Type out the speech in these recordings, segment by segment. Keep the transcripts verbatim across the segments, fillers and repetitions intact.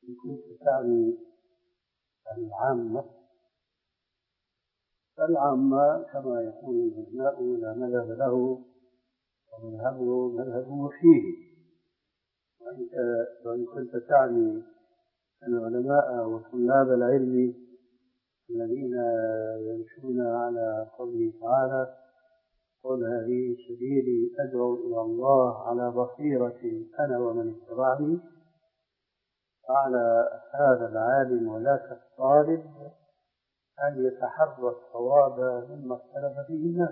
إن كنت تعني العامة، فالعامة كما يقول العلماء لا مذهب له ومذهبه مذهب فيه. وإن كنت تعني العلماء وطلاب العلم الذين يمشون على قوله تعالى قل هذه سبيلي أدعو إلى الله على بصيرة أنا ومن اتبعني، على هذا العالم وذاك الطالب أن يتحرى الصواب مما اختلف فيه الناس.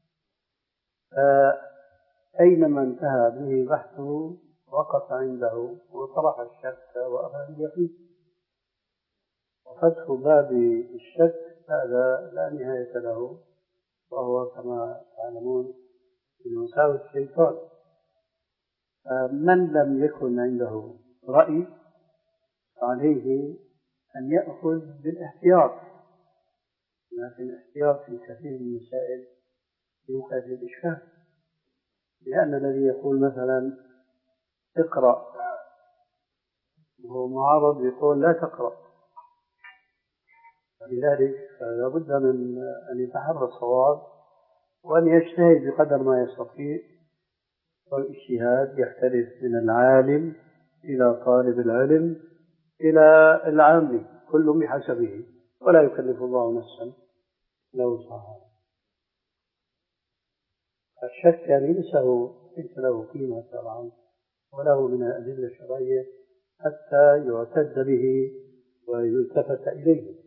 فأينما انتهى به بحثه وقف عنده وطرح الشك وأخذ اليقين. وفتح باب الشك هذا لا نهاية له، وهو كما تعلمون من مساوي الشيطان. من لم يكن عنده رأي عليه أن يأخذ بالاحتياط، لكن الاحتياط في كثير من المسائل يوقع في الإشكال، لأن الذي يقول مثلا اقرأ وهو معارض يقول لا تقرأ، لذلك لا بد من أن يتحرى الصواب وأن يجتهد بقدر ما يستطيع. والاجتهاد يختلف من العالم إلى طالب العلم إلى العامي، كل بحسبه، ولا يكلف الله نفسا إلا وسعها. الشك يعني ليس ليس له قيمة شرعا وله من الأدلة الشرعية حتى يعتد به ويلتفت إليه.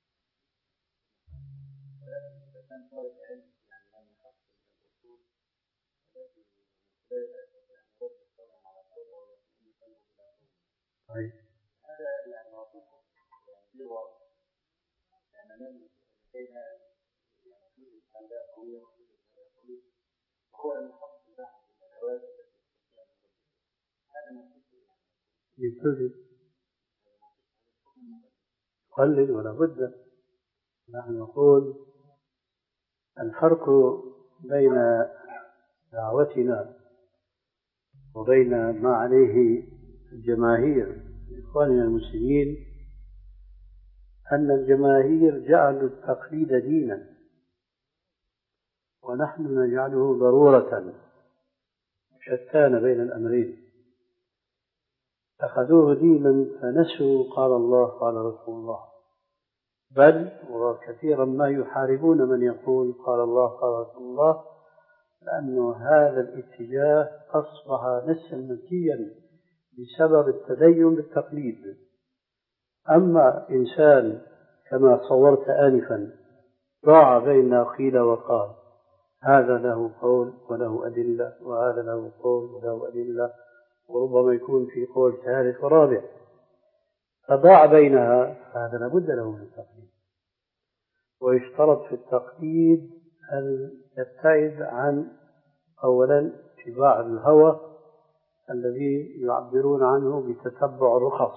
يقلد ولا بد. نحن نقول الفرق بين دعوتنا وبين ما عليه الجماهير إخواننا المسلمين أن الجماهير جعلوا التقليد دينا، ونحن نجعله ضرورة، شتان بين الأمرين. أخذوه دينا فنسوا قال الله قال رسول الله، بل وكثيرا ما يحاربون من يقول قال الله قال رسول الله، لأن هذا الاتجاه أصبح نسا منسيا بسبب التدين بالتقليد. أما إنسان كما صورت آنفا ضاع بين قيل وقال، هذا له قول وله أدلة، وهذا له قول وله أدلة، وربما يكون في قول ثالث ورابع، فضاع بينها، هذا لابد له من التقليد. ويشترط في التقليد أن يبتعد عن أولا اتباع الهوى الذي يعبرون عنه بتتبع الرخص،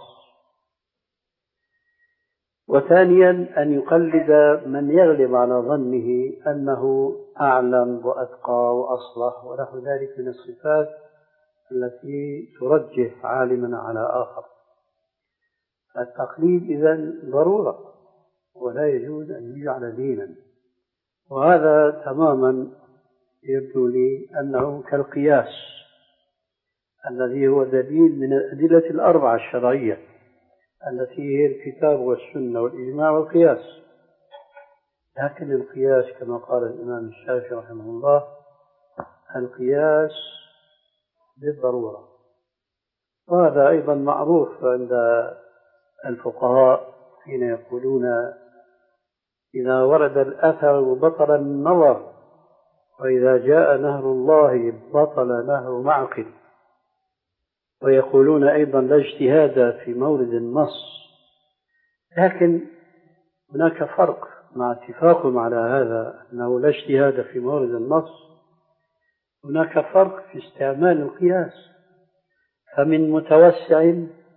وثانيا أن يقلد من يغلب على ظنه أنه أعلم وأتقى وأصلح ونحو ذلك من الصفات التي ترجح عالما على آخر. التقليد إذن ضرورة ولا يجوز أن يجعل دينا، وهذا تماما يبدو لي أنه كالقياس الذي هو دليل من الأدلة الأربعة الشرعية التي هي الكتاب والسنة والإجماع والقياس. لكن القياس كما قال الإمام الشافعي رحمه الله القياس بالضرورة، وهذا أيضا معروف عند الفقهاء حين يقولون إذا ورد الأثر بطل النظر، وإذا جاء نهر الله بطل نهر معقل. ويقولون أيضا لا اجتهاد في مورد النص، لكن هناك فرق مع اتفاقهم على هذا أنه لا اجتهاد في مورد النص. هناك فرق في استعمال القياس، فمن متوسع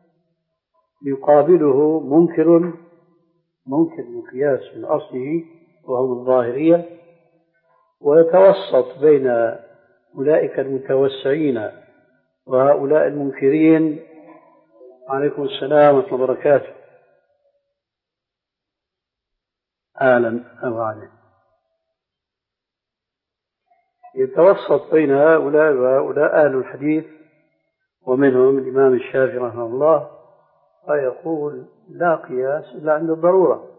يقابله منكر منكر القياس من أصله وهم الظاهرية، ويتوسط بين أولئك المتوسعين وهؤلاء المنكرين وعليكم السلام ورحمة الله وبركاته. أهلا أهلا. يتوسط بين هؤلاء وهؤلاء أهل الحديث، ومنهم الإمام الشافعي رحمه الله، فيقول لا قياس إلا عند الضرورة،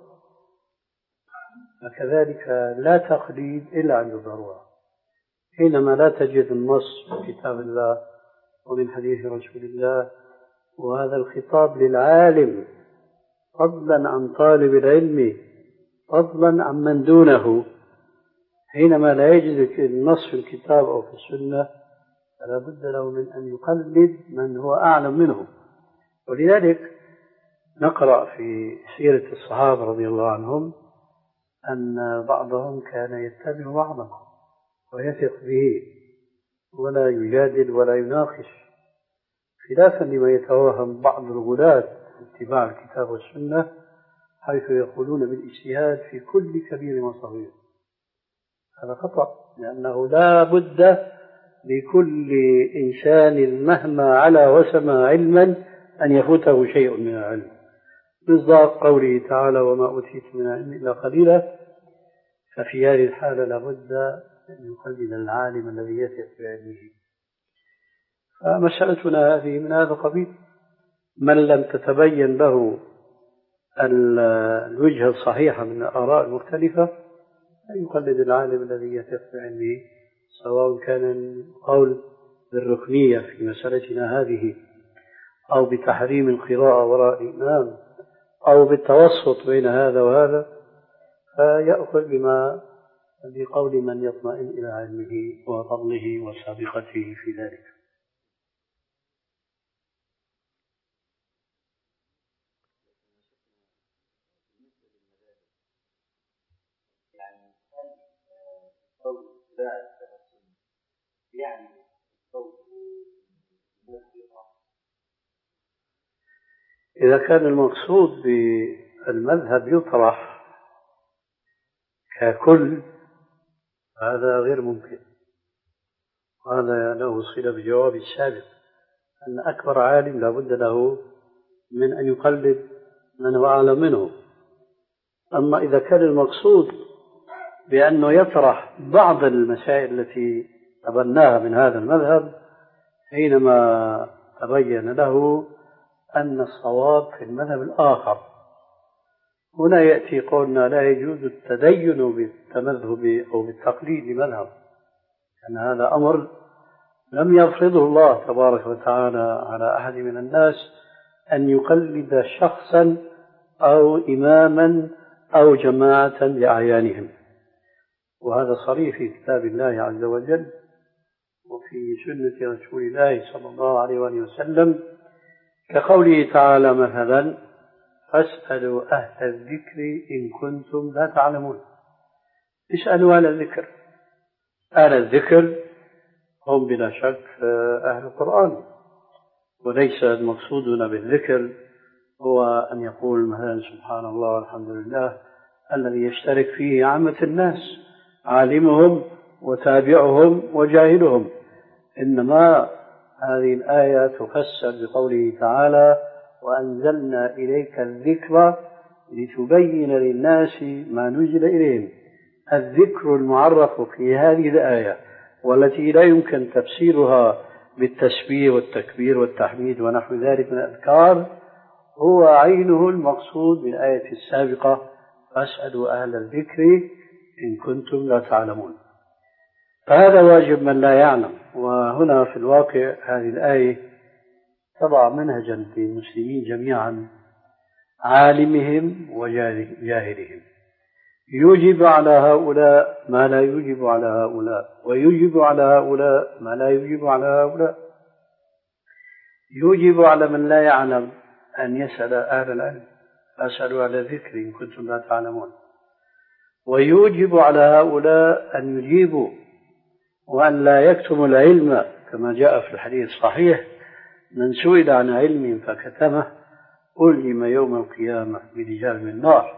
وكذلك لا تقليد إلا عند الضرورة. حينما لا تجد النص من كتاب الله ومن حديث رسول الله، وهذا الخطاب للعالم فضلا عن طالب العلم فضلا عن من دونه، حينما لا يجد النص في الكتاب أو في السنة فلا بد له من أن يقلد من هو أعلم منه. ولذلك نقرأ في سيرة الصحابة رضي الله عنهم أن بعضهم كان يتبع بعضا ويثق به ولا يجادل ولا يناقش، خلافا لما يتوهم بعض الغلاة اتباع الكتاب والسنة، حيث يقولون بالاجتهاد في كل كبير وصغير. هذا خطأ، لأنه لا بد لكل إنسان مهما علا وسمى علما أن يفوته شيء من العلم، مصداق قوله تعالى وما أوتيت من العلم إلا قليلا. ففي هذه الحالة لا بد أن يقلد العالم الذي يثق بعلمه. فمسألتنا هذه من هذا القبيل، من لم تتبين له الوجهة الصحيحة من الآراء المختلفة يقلد العالم الذي يثق بعلمه، سواء كان القول بالركنية في مسألتنا هذه، أو بتحريم القراءة وراء الإمام، أو بالتوسط بين هذا وهذا، فيأخذ بما بقول من يطمئن إلى علمه وفضله وسابقته في ذلك. يعني إذا كان المقصود بالمذهب يطرح ككل هذا غير ممكن، هذا له صلة بجواب السابق، أن أكبر عالم لا بد له من أن يقلد من هو أعلم منه. أما إذا كان المقصود بأنه يطرح بعض المسائل التي تبناها من هذا المذهب، حينما تبين له أن الصواب في المذهب الآخر، هنا يأتي قولنا لا يجوز التدين بالتمذهب أو بالتقليد لمذهب، لأن هذا أمر لم يفرضه الله تبارك وتعالى على أحد من الناس أن يقلد شخصا أو إماما أو جماعة لأعيانهم. وهذا صريح في كتاب الله عز وجل وفي سنة رسول الله صلى الله عليه وآله وسلم، كقوله تعالى مثلا فاسألوا أهل الذكر إن كنتم لا تعلمون. اسألوا أهل الذكر، أهل الذكر هم بلا شك أهل القرآن، وليس المقصودنا بالذكر هو أن يقول مثلا سبحان الله والحمد لله الذي يشترك فيه عامة الناس، عالمهم وتابعهم وجاهلهم، إنما هذه الآية تفسر بقوله تعالى وأنزلنا إليك الذكر لتبين للناس ما نزل إليهم. الذكر المعرف في هذه الآية والتي لا يمكن تفسيرها بالتسبيح والتكبير والتحميد ونحو ذلك من الأذكار هو عينه المقصود بالآية السابقة فاسألوا أهل الذكر إن كنتم لا تعلمون. فهذا واجب من لا يعلم. وهنا في الواقع هذه الآية تضع منهجا للمسلمين جميعا، عالمهم وجاهلهم، يوجب على هؤلاء ما لا يوجب على هؤلاء، ويوجب على هؤلاء ما لا يوجب على هؤلاء. يوجب على من لا يعلم أن يسأل أهل العلم، فاسألوا أهل الذكر إن كنتم لا تعلمون. ويوجب على هؤلاء أن يجيبوا وأن لا يكتموا العلم، كما جاء في الحديث الصحيح من سئل عن علم فكتمه ألجم يوم القيامة بلجام من نار.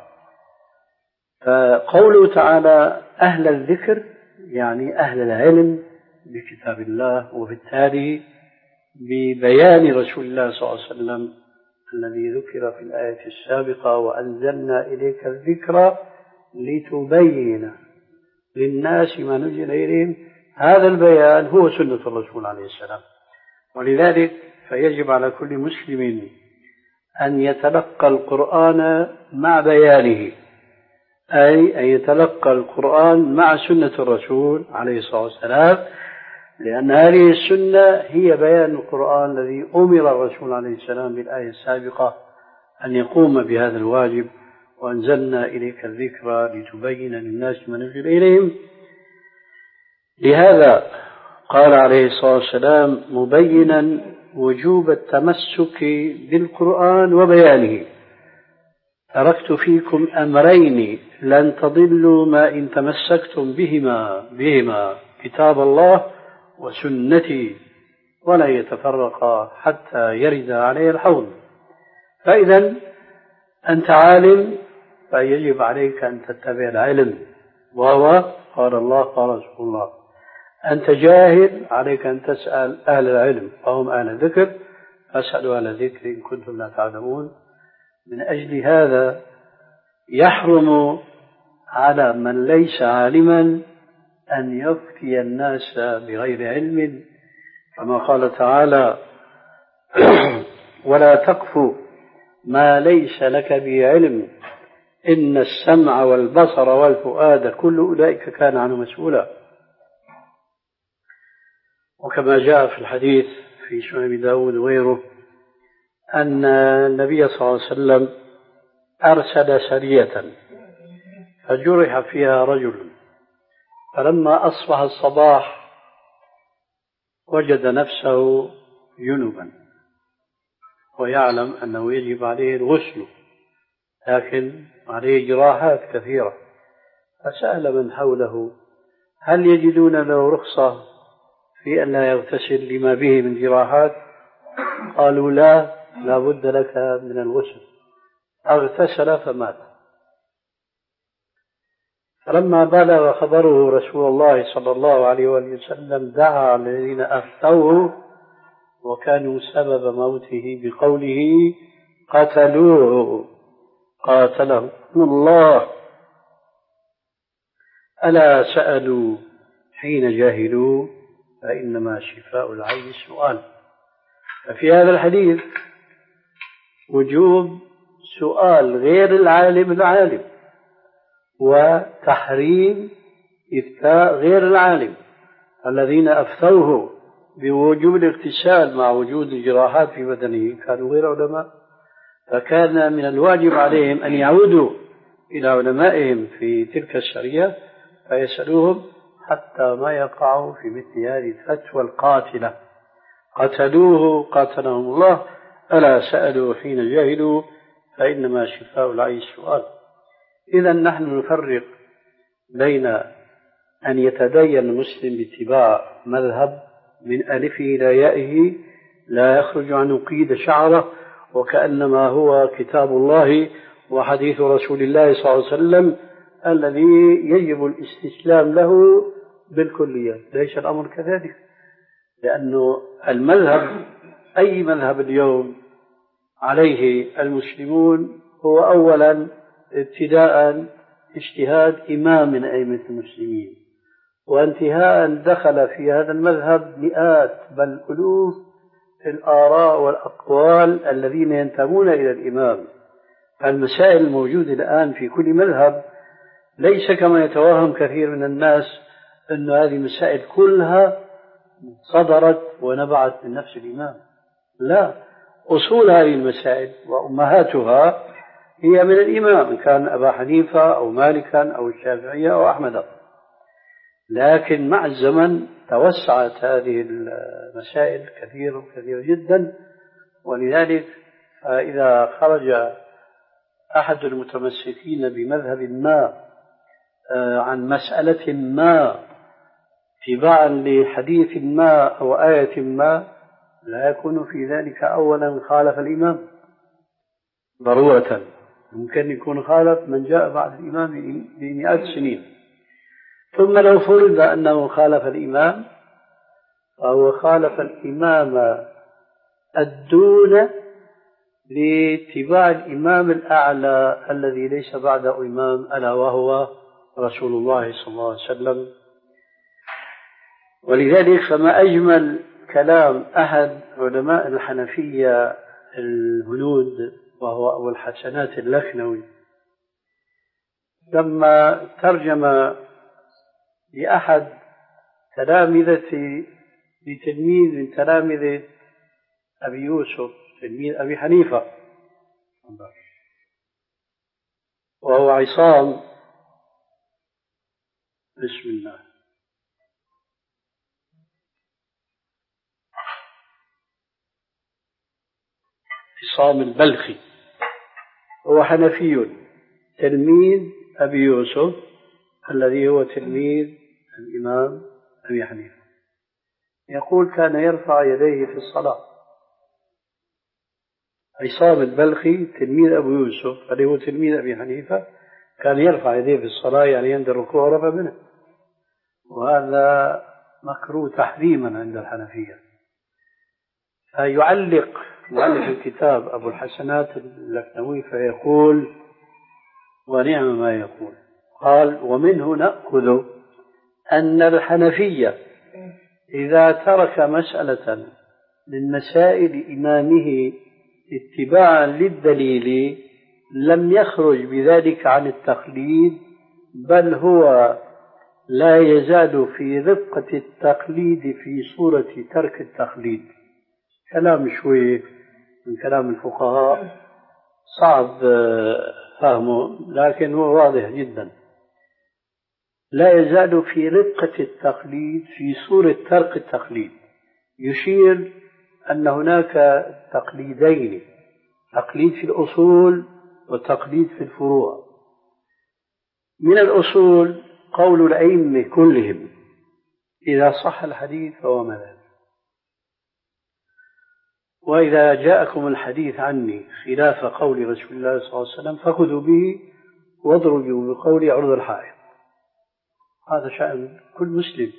فقوله تعالى أهل الذكر يعني أهل العلم بكتاب الله، وبالتالي ببيان رسول الله صلى الله عليه وسلم الذي ذكر في الآية السابقة وأنزلنا إليك الذكر لتبين للناس ما نزل إليهم، هذا البيان هو سنة الرسول عليه السلام. ولذلك فيجب على كل مسلم أن يتلقى القرآن مع بيانه، أي أن يتلقى القرآن مع سنة الرسول عليه الصلاة والسلام، لأن هذه السنة هي بيان القرآن الذي أمر الرسول عليه السلام بالآية السابقة أن يقوم بهذا الواجب. وأنزلنا إليك الذكر لتبين للناس ما نزل إليهم. لهذا قال عليه الصلاة والسلام مبينا وجوب التمسك بالقرآن وبيانه: تركت فيكم أمرين لن تضلوا ما إن تمسكتم بهما بهما كتاب الله وسنتي ولا يتفرقا حتى يرد عليه الحوض. فإذا أنت عالم فيجب عليك أن تتبع العلم، وهو قال الله قال رسول الله. أنت جاهل عليك أن تسأل أهل العلم فهم أهل الذكر، فاسألوا أهل الذكر إن كنتم لا تعلمون. من أجل هذا يحرم على من ليس عالما أن يفتي الناس بغير علم، كما قال تعالى: ولا تقف ما ليس لك به علم إن السمع والبصر والفؤاد كل أولئك كان عنه مسؤولا. وكما جاء في الحديث في سنن أبي داود وغيره أن النبي صلى الله عليه وسلم أرسل سرية فجرح فيها رجل، فلما أصبح الصباح وجد نفسه جنبا ويعلم أنه يجب عليه الغسل، لكن عليه جراحات كثيرة، فسأل من حوله: هل يجدون له رخصة في أن لا يغتسل لما به من جراحات؟ قالوا: لا، لا بد لك من الغسل. اغتسل فمات. فلما بلغ خبره رسول الله صلى الله عليه وسلم دعا الذين أفتوه وكانوا سبب موته بقوله: قتلوه قاتلهم الله، ألا سألوا حين جاهلوا فإنما شفاء العي السؤال. ففي هذا الحديث وجوب سؤال غير العالم العالم، وتحريم إفتاء غير العالم. الذين أفتوه بوجوب الاغتسال مع وجود الجراحات في بدنه كانوا غير علماء، فكان من الواجب عليهم أن يعودوا إلى علمائهم في تلك الشريعة فيسألوهم حتى ما يقعوا في مثل هذه الفتوى القاتلة: قتلوه قاتلهم الله، ألا سألوا حين جاهلوا فإنما شفاء العي السؤال. إذا نحن نفرق بين أن يتدين المسلم باتباع مذهب من ألفه إلى يائه لا يخرج عن قيد شعره وكأنما هو كتاب الله وحديث رسول الله صلى الله عليه وسلم الذي يجب الاستسلام له بالكلية. ليس الأمر كذلك، لأنه المذهب أي مذهب اليوم عليه المسلمون هو أولا ابتداء اجتهاد إمام من أئمة المسلمين، وانتهاء دخل في هذا المذهب مئات بل ألوف الآراء والأقوال الذين ينتمون إلى الإمام. فالمسائل الموجودة الآن في كل مذهب ليس كما يتوهم كثير من الناس أن هذه المسائل كلها صدرت ونبعت من نفس الإمام. لا، أصول هذه المسائل وأمهاتها هي من الإمام، إن كان أبا حنيفة أو مالكا أو الشافعية أو أحمد. لكن مع الزمن توسعت هذه المسائل كثيرة كثيرة جدا، ولذلك إذا خرج أحد المتمسكين بمذهب ما عن مسألة ما اتباعا لحديث ما أو آية ما لا يكون في ذلك أولا خالف الإمام ضرورة، ممكن يكون خالف من جاء بعد الإمام بمئات السنين. ثم لو فرض أنه خالف الإمام فهو خالف الإمام الدون لاتباع الإمام الأعلى الذي ليس بعده إمام، ألا وهو رسول الله صلى الله عليه وسلم. ولذلك فما أجمل كلام أحد علماء الحنفية الهنود وهو أبو الحسنات اللخنوي لما ترجم لأحد تلامذة لتلميذ من تلامذة أبي يوسف تلميذ أبي حنيفة وهو عصام، بسم الله، عصام البلخي، هو حنفي تلميذ أبي يوسف الذي هو تلميذ الإمام أبي حنيفة. يقول كان يرفع يديه في الصلاة. عصام البلخي تلميذ أبو يوسف الذي هو تلميذ أبي حنيفة كان يرفع يديه في الصلاة، يعني عند الركوع رفع منه، وهذا مكروه تحريما عند الحنفية. فيعلق مؤلف الكتاب أبو الحسنات اللخنوي فيقول ونعم ما يقول، قال ومنه نأخذ أن الحنفية إذا ترك مسألة من مسائل إمامه اتباعا للدليل لم يخرج بذلك عن التقليد، بل هو لا يزال في رفقة التقليد في صورة ترك التقليد. كلام شوي من كلام الفقهاء صعب فهمه، لكن هو واضح جدا. لا يزال في رقة التقليد في صورة ترك التقليد، يشير أن هناك تقليدين، تقليد في الأصول وتقليد في الفروع. من الأصول قول الأئمة كلهم إذا صح الحديث فهو مذهب، وإذا جاءكم الحديث عني خلاف قول رسول الله صلى الله عليه وسلم فخذوا به واضربوا بقول عرض الحائط. هذا شأن كل مسلم.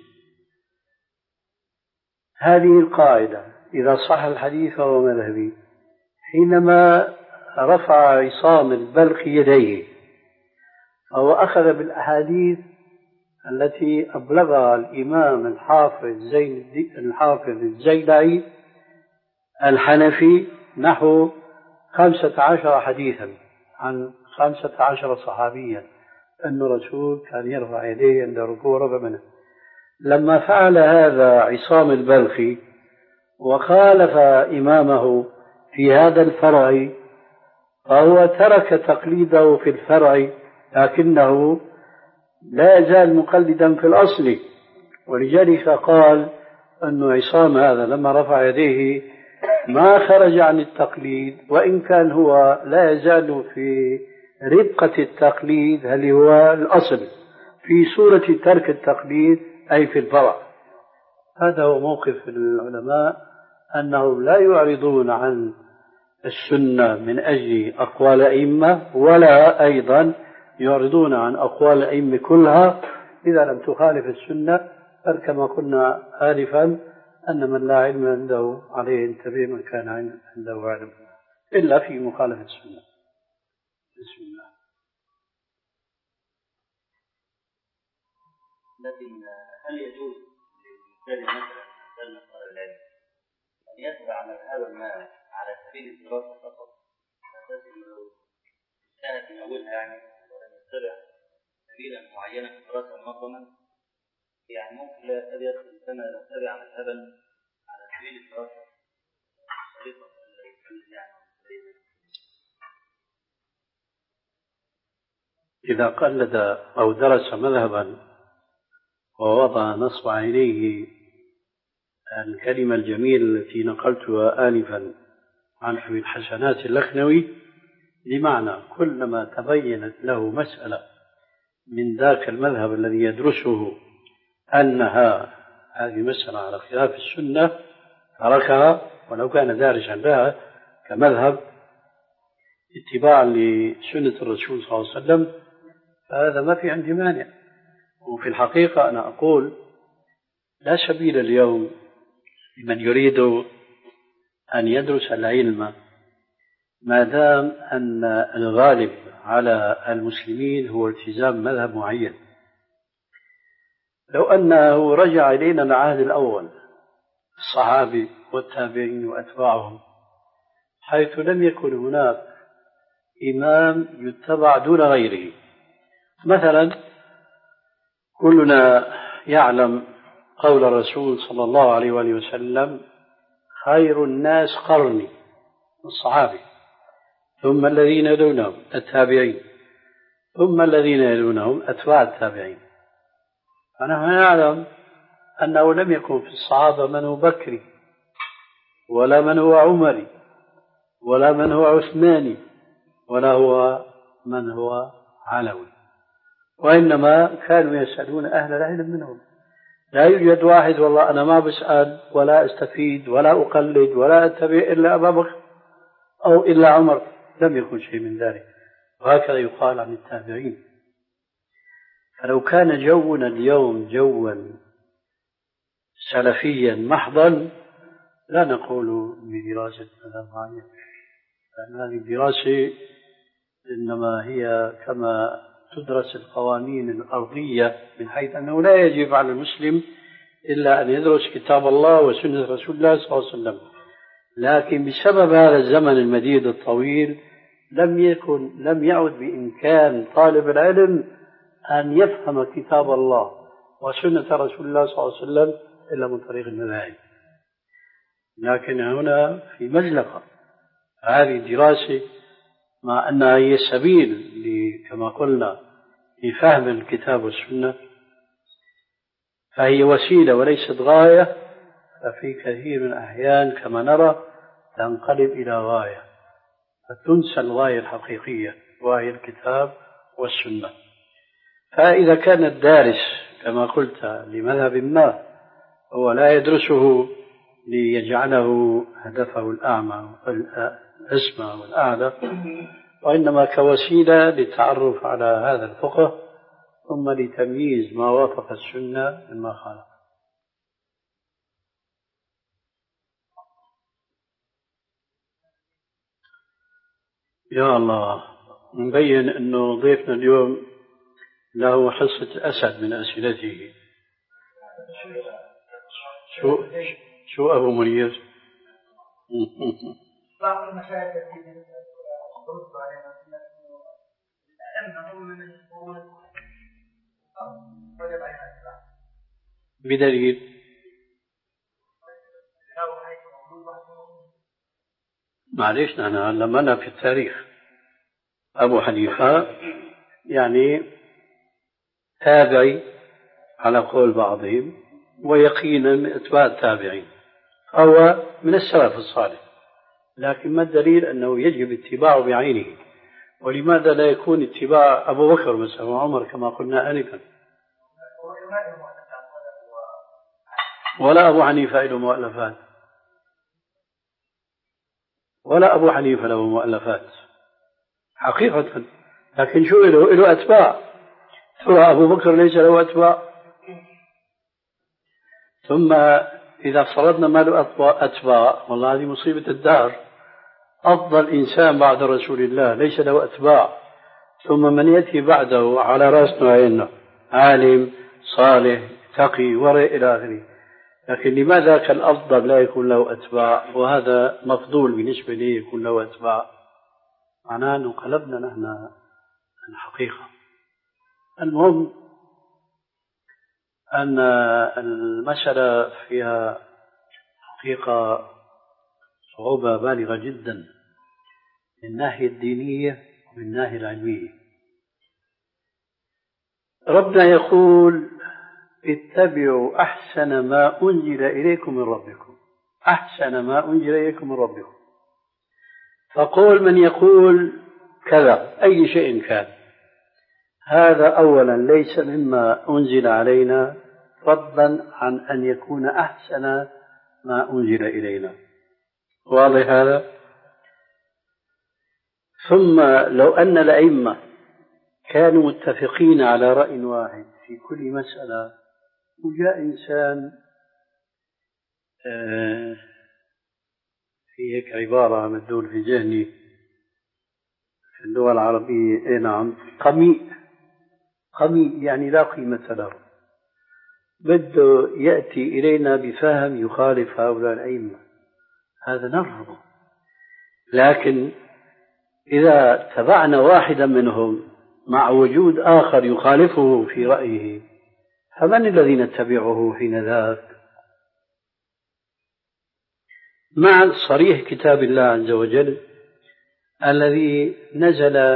هذه القاعدة إذا صح الحديث فهو مذهبي. حينما رفع عصام البلخي يديه فهو أخذ بالأحاديث التي أبلغها الإمام الحافظ زين الحافظ الزيلعي الحنفي نحو خمسة عشر حديثا عن خمسة عشر صحابيا أن الرسول كان يرفع يديه عند ركوع رفع منه. لما فعل هذا عصام البلخي وخالف إمامه في هذا الفرع فهو ترك تقليده في الفرع، لكنه لا يزال مقلدا في الأصل. ولذلك قال أن عصام هذا لما رفع يديه ما خرج عن التقليد، وإن كان هو لا يزال في ربقة التقليد هل هو الأصل في صورة ترك التقليد أي في الفرع. هذا هو موقف العلماء، أنهم لا يعرضون عن السنة من أجل أقوال الأئمة، ولا أيضا يعرضون عن أقوال الأئمة كلها إذا لم تخالف السنة. بل كما قلنا آلفا أن من لا علم عنده عليه ينتبه من كان عنده علم إلا في مخالفة السنة. بسم الله. لكن هل يجوز للمبتدئ مثلا مثلا طالب العلم أن يتبع مذهبا ما على سبيل الدراسة فقط، أساس أنه كانت من أولها يعني ولم يتبع سبيلا معينا في الدراسة منظما؟ يعني ممكن لا يدخل كما يتبع مذهبا على سبيل الدراسة طريقة يعني. إذا قلد أو درس مذهبا ووضع نصب عينيه الكلمة الجميلة التي نقلتها آنفا عن أبي الحسنات اللخنوي، بمعنى كلما تبينت له مسألة من ذاك المذهب الذي يدرسه أنها هذه مسألة على خلاف السنة تركها ولو كان دارسا لها كمذهب اتباعا لسنة الرسول صلى الله عليه وسلم، فهذا ما في عندي مانع. وفي الحقيقة أنا أقول لا سبيل اليوم لمن يريد أن يدرس العلم ما دام أن الغالب على المسلمين هو التزام مذهب معين. لو أنه رجع إلينا العهد الأول الصحابي والتابعين وأتباعهم، حيث لم يكن هناك إمام يتبع دون غيره. مثلا كلنا يعلم قول الرسول صلى الله عليه وآله وسلم: خير الناس قرني، الصحابي، ثم الذين يلونهم التابعين، ثم الذين يلونهم أتباع التابعين. فنحن نعلم أنه لم يكن في الصحابة من هو بكري، ولا من هو عمري، ولا من هو عثماني، ولا هو من هو علوي، وإنما كانوا يسألون أهل العلم منهم. لا يوجد واحد والله أنا ما بسأل ولا أستفيد ولا أقلد ولا أتبع إلا أبا بكر أو إلا عمر، لم يكن شيء من ذلك. وهكذا يقال عن التابعين. فلو كان جونا اليوم جوا سلفيا محضا لا نقول بدراسة مذهب معين، لأن هذه الدراسة إنما هي كما تدرس القوانين الأرضية، من حيث أنه لا يجب على المسلم إلا أن يدرس كتاب الله وسنة رسول الله صلى الله عليه وسلم. لكن بسبب هذا الزمن المديد الطويل لم يكن لم يعد بإمكان طالب العلم أن يفهم كتاب الله وسنة رسول الله صلى الله عليه وسلم إلا من طريق المذاهب. لكن هنا في مزلقة هذه الدراسة، مع أنها هي السبيل كما قلنا لفهم الكتاب والسنة، فهي وسيلة وليست غاية. ففي كثير من الأحيان كما نرى تنقلب إلى غاية، فتنسى الغاية الحقيقية وهي الكتاب والسنة. فإذا كان الدارس كما قلت لمذهب ما هو لا يدرسه ليجعله هدفه الأعمى والأسمى والأعلى، وإنما كوسيلة للتعرف على هذا الفقه ثم لتمييز ما وافق السنة مما خالف. يا الله، نبين أنه ضيفنا اليوم له حصة أسد من أسئلته. شو شو أبو منير؟ بعض المشايخ التي ترد علينا الأئمة هم من القرون وجب عليها الإسلام بدليل معليش نحن علمنا في التاريخ أبو حنيفة يعني تابعي على قول بعضهم، ويقينا من أتباع التابعين، هو من السلف الصالح. لكن ما الدليل أنه يجب اتباعه بعينه؟ ولماذا لا يكون اتباع أبو بكر مثلا وعمر كما قلنا آنفا؟ ولا أبو حنيفة له مؤلفات، ولا أبو حنيفة له مؤلفات حقيقة. لكن شو له؟ له أتباع. ترى أبو بكر ليس له أتباع؟ ثم إذا فرضنا ما له أتباع، والله هذه مصيبة الدار. أفضل إنسان بعد رسول الله ليس له أتباع، ثم من يأتي بعده على رأسنا وعيننا عالم صالح تقي ورع إلى آخره. لكن لماذا كان الأفضل لا يكون له أتباع وهذا مفضول بالنسبة لي يكون له أتباع؟ معناه أنه قلبنا نحن الحقيقة. المهم أن المسألة فيها حقيقة صعوبة بالغة جدا من الناحية الدينية ومن الناحية العلمية. ربنا يقول: اتبعوا أحسن ما أنزل إليكم من ربكم، أحسن ما أنزل إليكم من ربكم. فقول من يقول كذا أي شيء كان، هذا أولا ليس مما أنزل علينا، فضلا عن أن يكون أحسن ما أنزل إلينا. واضح هذا؟ ثم لو أن الأئمة كانوا متفقين على رأي واحد في كل مسألة، وجاء إنسان في هيك عبارة مدول في ذهني في اللغة العربية إيه نعم قميء. قميء يعني لا قيمة له، بده يأتي إلينا بفهم يخالف هؤلاء الأئمة، هذا نرفضه. لكن إذا تبعنا واحدا منهم مع وجود آخر يخالفه في رأيه، فمن الذي نتبعه حين ذاك؟ مع صريح كتاب الله عز وجل الذي نزل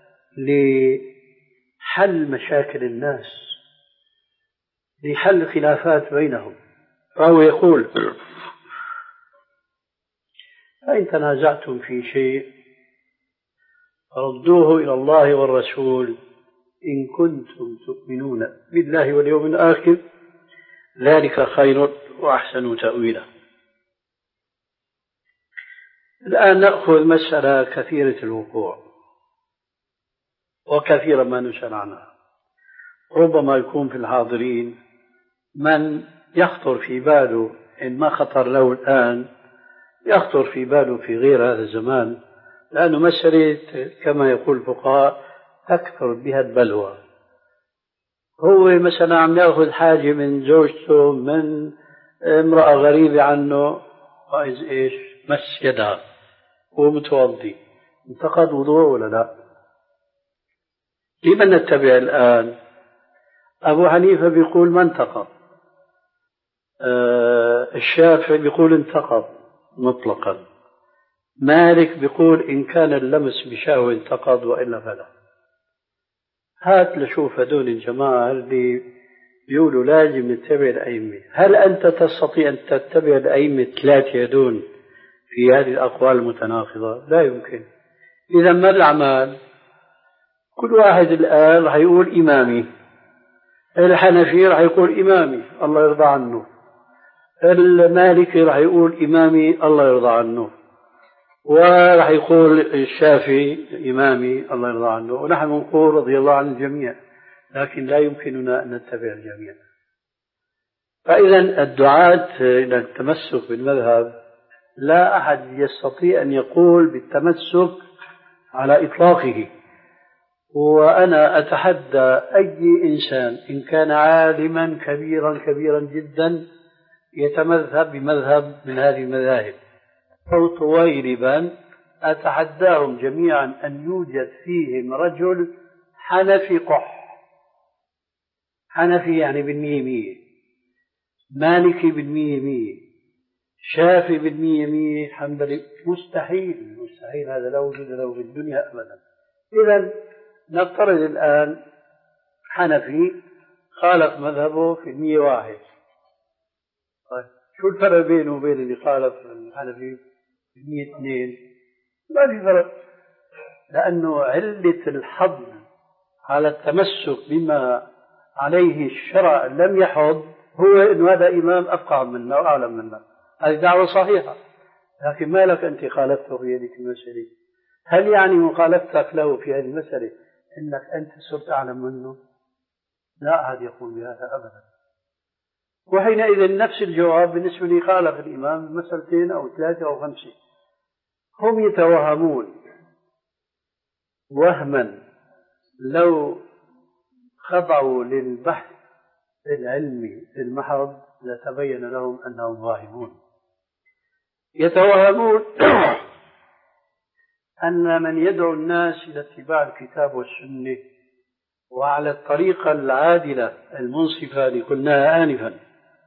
لحل مشاكل الناس، لحل خلافات بينهم، فهو يقول: فإن تنازعتم في شيء ردوه إلى الله والرسول إن كنتم تؤمنون بالله واليوم الآخر ذلك خير وأحسن تأويلا. الآن نأخذ مسألة كثيرة الوقوع وكثيرا ما نسأل عنها. ربما يكون في الحاضرين من يخطر في باله، إن ما خطر له الآن يخطر في باله في غير هذا الزمان، لأنه مسألة كما يقول الفقهاء تكثر بها البلوى. هو مثلا عم يأخذ حاجة من زوجته من امرأة غريبة عنه، عايز إيش؟ مس يدها، هو متوضي، انتقد وضوء ولا لا؟ لمن نتبع الآن؟ أبو حنيفة بيقول ما انتقض، آه الشافعي بيقول انتقض مطلقا، مالك بيقول إن كان اللمس بشهوة انتقض وإلا فلا. هات لشوف هدول الجماعة اللي بيقولوا لازم نتبع الأئمة، هل أنت تستطيع أن تتبع الأئمة ثلاثة هدول في هذه الأقوال المتناقضة؟ لا يمكن. إذا ما الأعمال؟ كل واحد الآن رح يقول إمامي، الحنفي رح يقول إمامي الله يرضى عنه، المالكي رح يقول إمامي الله يرضى عنه، ورح يقول الشافعي إمامي الله يرضى عنه، ونحن نقول رضي الله عن الجميع، لكن لا يمكننا أن نتبع الجميع. فإذا الدعاة إلى التمسك بالمذهب لا أحد يستطيع أن يقول بالتمسك على إطلاقه. وأنا أتحدى أي إنسان إن كان عالما كبيرا كبيرا جدا يتمذهب بمذهب من هذه المذاهب أو طويلبا، أتحداهم جميعا أن يوجد فيهم رجل حنفي قح، حنفي يعني بالمية مية، مالكي بالمية مية، شافي بالمية مية، حنبلي مستحيل، مستحيل، هذا لا وجود له في الدنيا أبدا. إذن نفترض الآن حنفي خالف مذهبه في المية واحد، طيب شو الفرق بينه وبين اللي خالف الحنفي في المية اثنين؟ ما في فرق، لأنه علة الحظ على التمسك بما عليه الشرع لم يحض هو أن هذا إمام أفقه منا وأعلم منا، هذه دعوة صحيحة، لكن ما لك أنت خالفته في هذه المسألة؟ هل يعني مخالفتك له في هذه المسألة أنك أنت صرت أعلم منه؟ لا أحد يقول بهذا أبدا. وحينئذ نفس الجواب بالنسبة لي خالف الإمام مسألتين أو ثلاثة أو خمسة. هم يتوهمون وهما لو خضعوا للبحث العلمي المحض لتبين لهم أنهم واهمون. يتوهمون أن من يدعو الناس إلى اتباع الكتاب والسنة وعلى الطريقة العادلة المنصفة اللي قلناها آنفا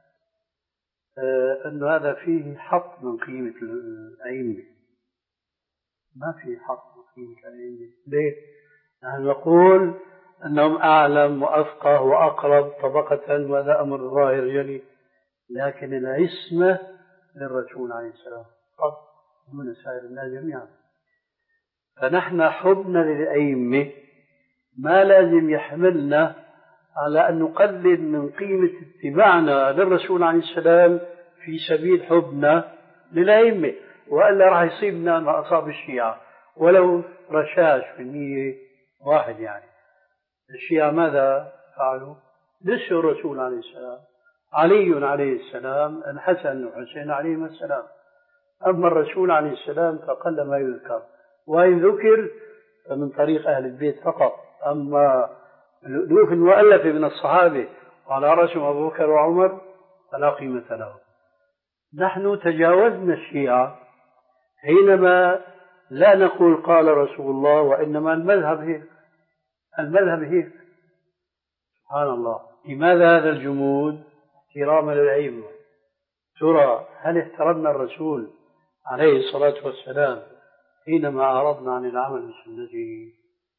أن هذا فيه حط من قيمة الأئمة. ما فيه حط من قيمة الأئمة. ليه؟ نحن نقول أنهم أعلم وأفقه وأقرب طبقة، وهذا أمر ظاهر جلي، لكن العصمة للرسول عليه السلام قد دون سائر الناس جميعا. فنحن حبنا للأئمة ما لازم يحملنا على أن نقلل من قيمة اتباعنا للرسول عليه السلام في سبيل حبنا للأئمة، وإلا راح يصيبنا ما أصاب الشيعة ولو رشاش في المية واحد. يعني الشيعة ماذا فعلوا؟ دسوا الرسول عليه السلام، علي عليه السلام، الحسن والحسين عليهما السلام. أما الرسول عليه السلام فقل ما يذكر، وإن ذكر فمن طريق أهل البيت فقط. أما الألوف المؤلفة من الصحابة وعلى رأسهم أبو بكر وعمر فلا قيمة له. نحن تجاوزنا الشيعة حينما لا نقول قال رسول الله، وإنما المذهب هيك، المذهب هيك. سبحان الله، لماذا هذا الجمود؟ احتراما للأئمة. ترى هل احترمنا الرسول عليه الصلاة والسلام حينما أعرضنا عن العمل بسنته؟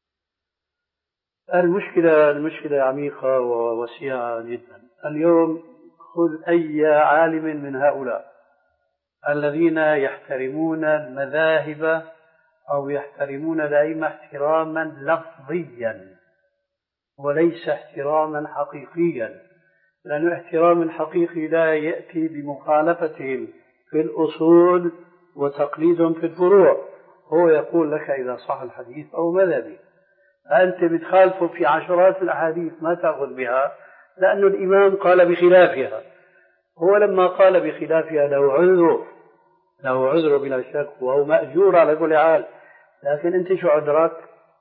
المشكلة المشكلة عميقة ووسيعة جدا. اليوم خذ أي عالم من هؤلاء الذين يحترمون المذاهب أو يحترمون الأئمة احتراما لفظيا وليس احتراما حقيقيا، لأن الاحترام الحقيقي لا يأتي بمخالفتهم في الأصول وتقليدهم في الفروع. هو يقول لك إذا صح الحديث أو مذهبي، أنت بتخالفه في عشرات الأحاديث ما تأخذ بها لأن الإمام قال بخلافها. هو لما قال بخلافها له عذر، له عذر بلا شك وهو مأجور على كل حال، لكن أنت شو عذرك؟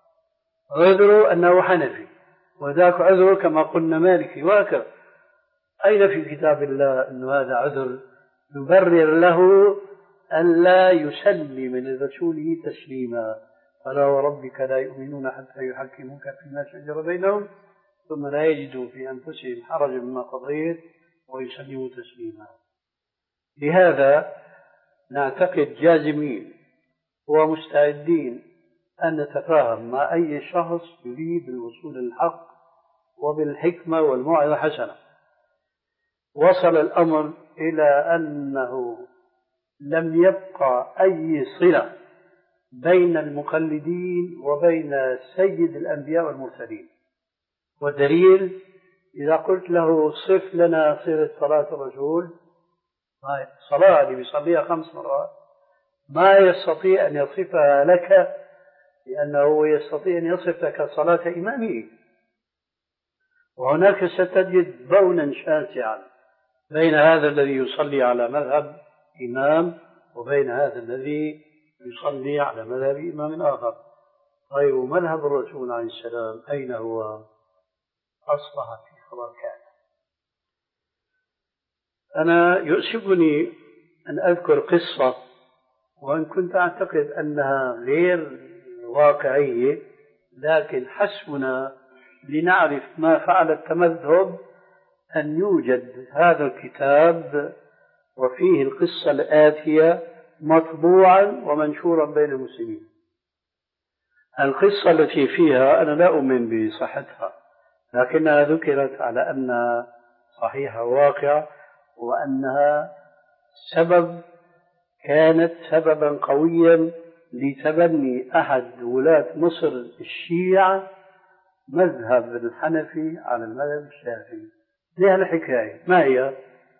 عذره أنه حنفي، وذاك عذره كما قلنا مالكي، وهكذا. أين في كتاب الله أن هذا عذر يبرر له أن لا يسلم لرسوله تسليما؟ فلا وربك لا يؤمنون حتى يحكموك فيما شجر بينهم ثم لا يجدوا في أنفسهم حرجا مما قضيت ويسلموا تسليما. لهذا نعتقد جازمين ومستعدين أن نتفاهم مع أي شخص يريد الوصول للحق وبالحكمة والموعظة الحسنة. وصل الأمر إلى أنه لم يبقى أي صلة بين المقلدين وبين سيد الأنبياء والمرسلين. والدليل إذا قلت له صف لنا صفة صلاة الرسول، صلاة اللي بيصليها خمس مرات ما يستطيع أن يصفها لك، لأنه يستطيع أن يصف لك صلاة إمامه. وهناك ستجد بونا شاسعا بين هذا الذي يصلي على مذهب إمام وبين هذا الذي يصلي على مذهب إمام آخر. طيب مذهب الرسول عليه السلام أين هو؟ أصبح في خرافات. أنا يؤسفني أن أذكر قصة وإن كنت أعتقد أنها غير واقعية، لكن حسبنا لنعرف ما فعل التمذهب أن يوجد هذا الكتاب وفيه القصة الآتية مطبوعا ومنشورا بين المسلمين. القصة التي فيها أنا لا أؤمن بصحتها، لكنها ذكرت على أنها صحيحة واقعة، وأنها سبب كانت سببا قويا لتبني أحد ولاة مصر الشيعة مذهب الحنفي على المذهب الشافعي. لها الحكاية ما هي؟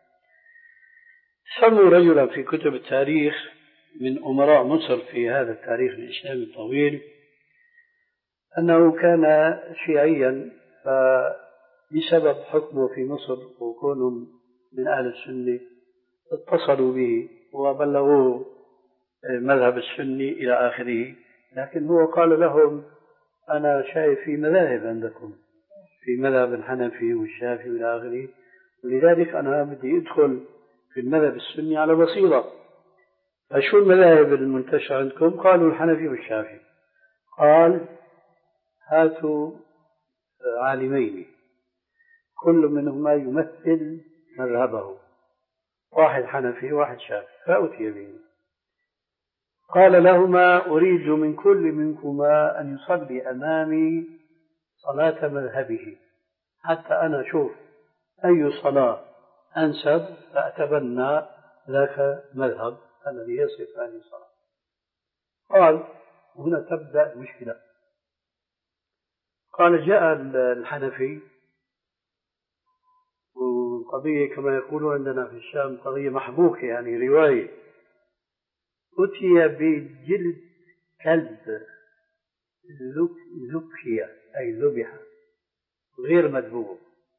سموا رجلا في كتب التاريخ من أمراء مصر في هذا التاريخ الإسلامي الطويل أنه كان شيعيا، فبسبب حكمه في مصر وكونهم من أهل السنة اتصلوا به وبلغوه مذهب السني إلى آخره. لكن هو قال لهم أنا شايف في مذاهب عندكم، في مذهب الحنفي والشافعي إلى آخره، ولذلك أنا بدي أدخل في المذهب السني على بصيرة. فشو المذاهب المنتشرة عندكم؟ قالوا الحنفي والشافعي. قال هاتوا عالمين كل منهما يمثل مذهبه، واحد حنفي واحد شافعي، فأتي به. قال لهما أريد من كل منكما أن يصلي أمامي صلاة مذهبه حتى أنا أشوف أي صلاة أنسب فأتبنى ذاك مذهب الذي يصف هذه الصلاة. قال هنا تبدأ المشكلة. قال جاء الحنفي، وقضية كما يقولون عندنا في الشام قضية محبوكة يعني رواية، أتي بجلد كلب ذكية أي ذبح غير مذبوح،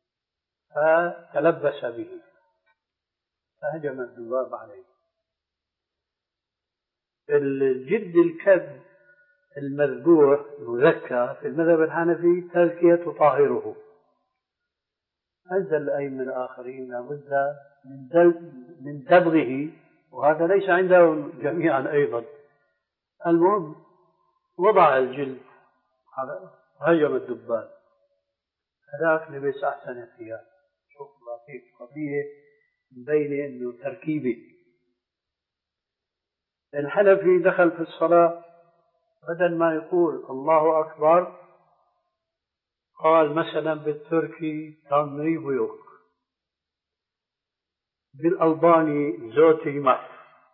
فتلبس به فهجم الذباب عليه. الجلد الكلب المذبوح المذكى في المذهب الحنفي تزكية تطهره. أنزل الأئمة الآخرين لابد من دبغه، وهذا ليس عندهم جميعا أيضا. المهم وضع الجلد هجم الدبان، هذاك لبس أحسن الثياب. شوف لطيف قضية مبينة إنه تركيبة. الحنفي دخل في الصلاة بدل ما يقول الله أكبر قال مثلا بالتركي تنري بيوك، بالألباني زوتي مح.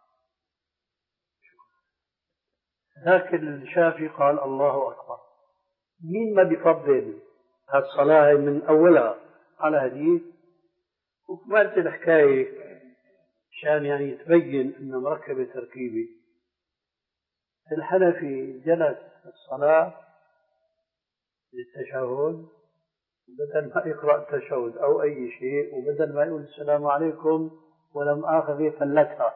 لكن الشافعي قال الله أكبر. مين ما بيفضل هالصلاة من أولها على حديث؟ وكملت الحكاية عشان يعني تبين أنه مركبة تركيبي. الحنفي جلس الصلاة للتشهد، بدل ما يقرأ التشهد أو أي شيء، وبدل ما يقول السلام عليكم ولم آخذ فلتها.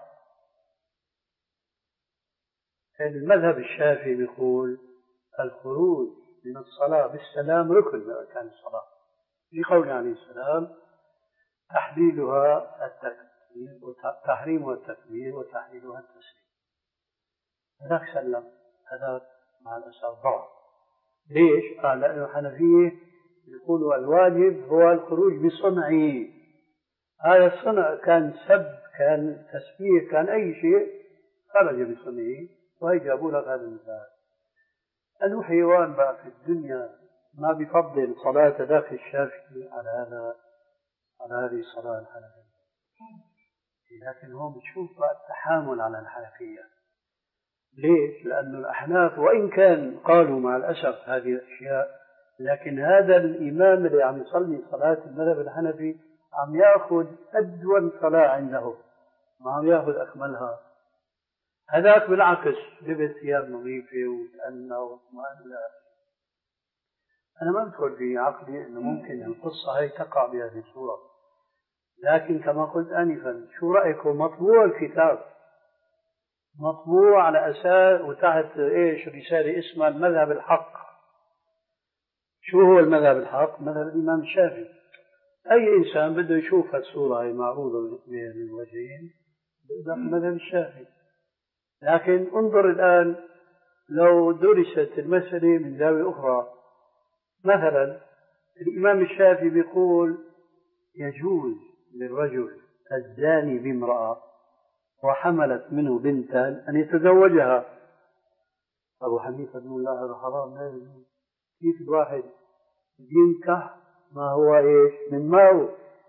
المذهب الشافعي بيقول الخروج من الصلاة بالسلام ركن من أركان الصلاة، لقول عليه السلام تحليلها التكبير وتحريمها التكبير وتحليلها التسليم. هذاك سلم، هذاك مع الأسف ضعف. ليش؟ قال لأنه الحنفية يقولوا الواجب هو الخروج بصنعه. هذا الصنع كان سب، كان تسبيح، كان أي شيء خرج بصنعه، وهي جابوا لك هذا المثال. أنه حيوان بقى في الدنيا ما بيفضل صلاة ذاك الشافعي على هذا على هذه الصلاة الحنفية. لكن هو بتشوف بقى التحامل على الحنفية. ليش؟ لأن الأحناف وإن كان قالوا مع الأسف هذه الأشياء، لكن هذا الإمام اللي عم يصلي صلاة المذهب الحنفي عم يأخذ أدون صلاة عنده، ما عم يأخذ أكملها. هذاك بالعكس لبس ثياب نظيفة وتأنى واطمأن. أنا ما بدخل في عقلي إنه ممكن القصة هي تقع بهذه الصورة، لكن كما قلت آنفا شو رأيكم؟ مطبوع الكتاب، مطبوع على أساس وتحت إيش رسالة اسمها المذهب الحق. شو هو المذهب الحق؟ مذهب الإمام الشافعي. أي إنسان بده يشوف هالصورة هي معروضة بين الوجهين بده المذهب الشافعي. لكن انظر الآن لو درست المسألة من زاوية أخرى، مثلا الإمام الشافعي بيقول يجوز للرجل الزاني بامرأة وحملت منه بنتا أن يتزوجها. أبو حنيفة بيقول لا هذا حرام، لا يجوز. كيف الواحد ينكح ما هو إيش من ماو؟